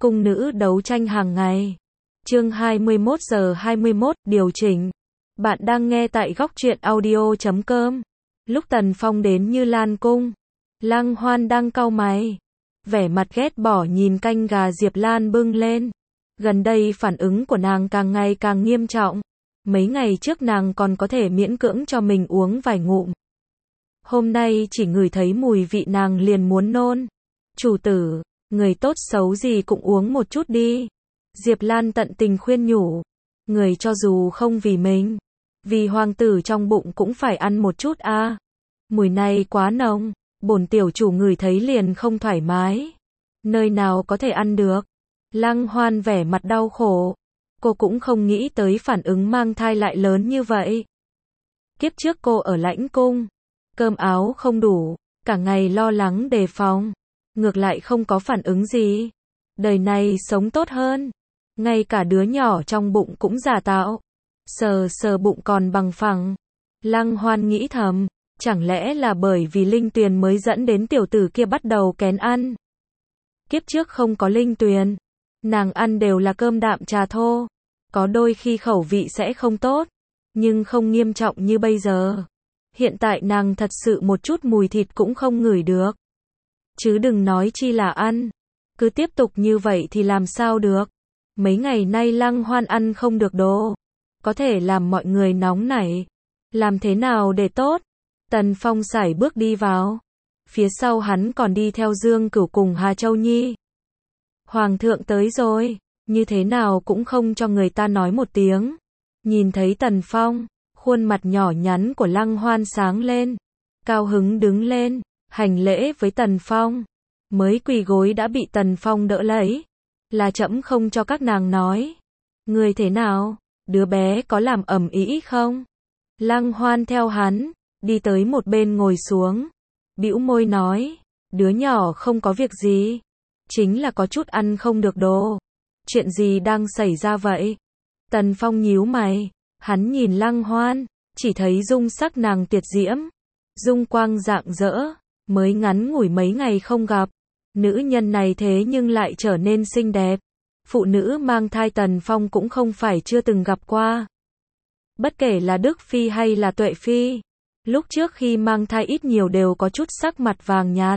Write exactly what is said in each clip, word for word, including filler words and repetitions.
Cung nữ đấu tranh hàng ngày. Chương hai mươi mốt giờ hai mươi mốt, điều chỉnh. Bạn đang nghe tại góc truyện audio chấm com. Lúc Tần Phong đến Như Lan cung, Lăng Hoan đang cau mày, vẻ mặt ghét bỏ nhìn canh gà Diệp Lan bưng lên. Gần đây phản ứng của nàng càng ngày càng nghiêm trọng. Mấy ngày trước nàng còn có thể miễn cưỡng cho mình uống vài ngụm. Hôm nay chỉ ngửi thấy mùi vị nàng liền muốn nôn. Chủ tử, người tốt xấu gì cũng uống một chút đi. Diệp Lan tận tình khuyên nhủ. Người cho dù không vì mình, vì hoàng tử trong bụng cũng phải ăn một chút a. À. Mùi này quá nồng, bổn tiểu chủ ngửi thấy liền không thoải mái. Nơi nào có thể ăn được. Lăng Hoan vẻ mặt đau khổ. Cô cũng không nghĩ tới phản ứng mang thai lại lớn như vậy. Kiếp trước cô ở lãnh cung, cơm áo không đủ, cả ngày lo lắng đề phòng, ngược lại không có phản ứng gì. Đời này sống tốt hơn, ngay cả đứa nhỏ trong bụng cũng giả tạo, sờ sờ bụng còn bằng phẳng. Lăng Hoan nghĩ thầm, chẳng lẽ là bởi vì linh tuyền mới dẫn đến tiểu tử kia bắt đầu kén ăn. Kiếp trước không có linh tuyền, nàng ăn đều là cơm đạm trà thô, có đôi khi khẩu vị sẽ không tốt, nhưng không nghiêm trọng như bây giờ. Hiện tại nàng thật sự một chút mùi thịt cũng không ngửi được. Chứ đừng nói chi là ăn. Cứ tiếp tục như vậy thì làm sao được. Mấy ngày nay Lăng Hoan ăn không được đồ, có thể làm mọi người nóng nảy. Làm thế nào để tốt? Tần Phong sải bước đi vào. Phía sau hắn còn đi theo Dương Cửu cùng Hà Châu Nhi. Hoàng thượng tới rồi, như thế nào cũng không cho người ta nói một tiếng. Nhìn thấy Tần Phong, khuôn mặt nhỏ nhắn của Lăng Hoan sáng lên, cao hứng đứng lên, hành lễ với Tần Phong. Mới quỳ gối đã bị Tần Phong đỡ lấy. Là trẫm không cho các nàng nói. Người thế nào? Đứa bé có làm ầm ĩ không? Lăng Hoan theo hắn, đi tới một bên ngồi xuống. Bĩu môi nói, đứa nhỏ không có việc gì. Chính là có chút ăn không được đồ. Chuyện gì đang xảy ra vậy? Tần Phong nhíu mày, hắn nhìn Lăng Hoan, chỉ thấy dung sắc nàng tiệt diễm, dung quang rạng rỡ, mới ngắn ngủi mấy ngày không gặp, nữ nhân này thế nhưng lại trở nên xinh đẹp. Phụ nữ mang thai Tần Phong cũng không phải chưa từng gặp qua. Bất kể là Đức Phi hay là Tuệ Phi, lúc trước khi mang thai ít nhiều đều có chút sắc mặt vàng nhạt.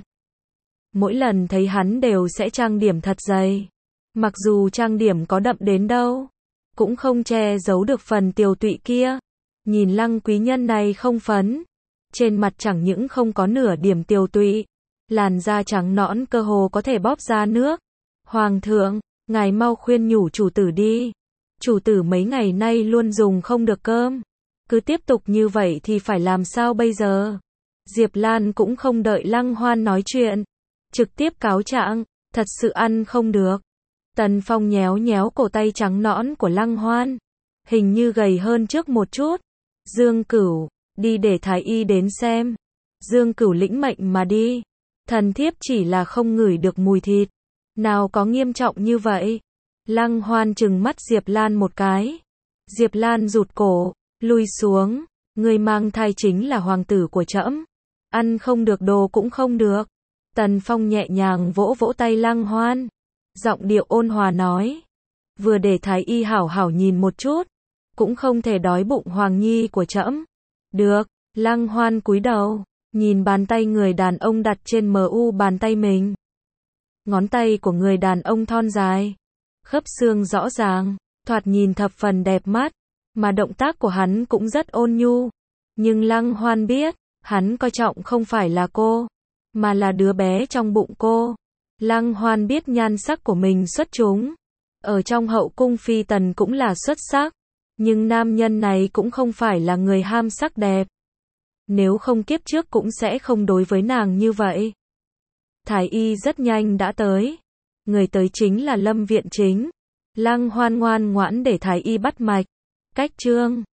Mỗi lần thấy hắn đều sẽ trang điểm thật dày. Mặc dù trang điểm có đậm đến đâu, cũng không che giấu được phần tiều tụy kia. Nhìn Lăng quý nhân này không phấn, trên mặt chẳng những không có nửa điểm tiều tụy, làn da trắng nõn cơ hồ có thể bóp ra nước. Hoàng thượng, ngài mau khuyên nhủ chủ tử đi. Chủ tử mấy ngày nay luôn dùng không được cơm. Cứ tiếp tục như vậy thì phải làm sao bây giờ? Diệp Lan cũng không đợi Lăng Hoan nói chuyện, trực tiếp cáo trạng, thật sự ăn không được. Tần Phong nhéo nhéo cổ tay trắng nõn của Lăng Hoan, hình như gầy hơn trước một chút. Dương Cửu, đi để thái y đến xem. Dương Cửu lĩnh mệnh mà đi. Thần thiếp chỉ là không ngửi được mùi thịt, nào có nghiêm trọng như vậy. Lăng Hoan trừng mắt Diệp Lan một cái. Diệp Lan rụt cổ, lui xuống. Người mang thai chính là hoàng tử của trẫm, ăn không được đồ cũng không được. Tần Phong nhẹ nhàng vỗ vỗ tay Lăng Hoan, giọng điệu ôn hòa nói, vừa để thái y hảo hảo nhìn một chút, cũng không thể đói bụng hoàng nhi của trẫm. Được. Lăng Hoan cúi đầu, nhìn bàn tay người đàn ông đặt trên mu bàn tay mình. Ngón tay của người đàn ông thon dài, khớp xương rõ ràng, thoạt nhìn thập phần đẹp mắt, mà động tác của hắn cũng rất ôn nhu. Nhưng Lăng Hoan biết, hắn coi trọng không phải là cô, mà là đứa bé trong bụng cô. Lăng Hoan biết nhan sắc của mình xuất chúng, ở trong hậu cung phi tần cũng là xuất sắc, nhưng nam nhân này cũng không phải là người ham sắc đẹp. Nếu không kiếp trước cũng sẽ không đối với nàng như vậy. Thái y rất nhanh đã tới. Người tới chính là Lâm Viện Chính. Lăng Hoan ngoan ngoãn để thái y bắt mạch. Cách chương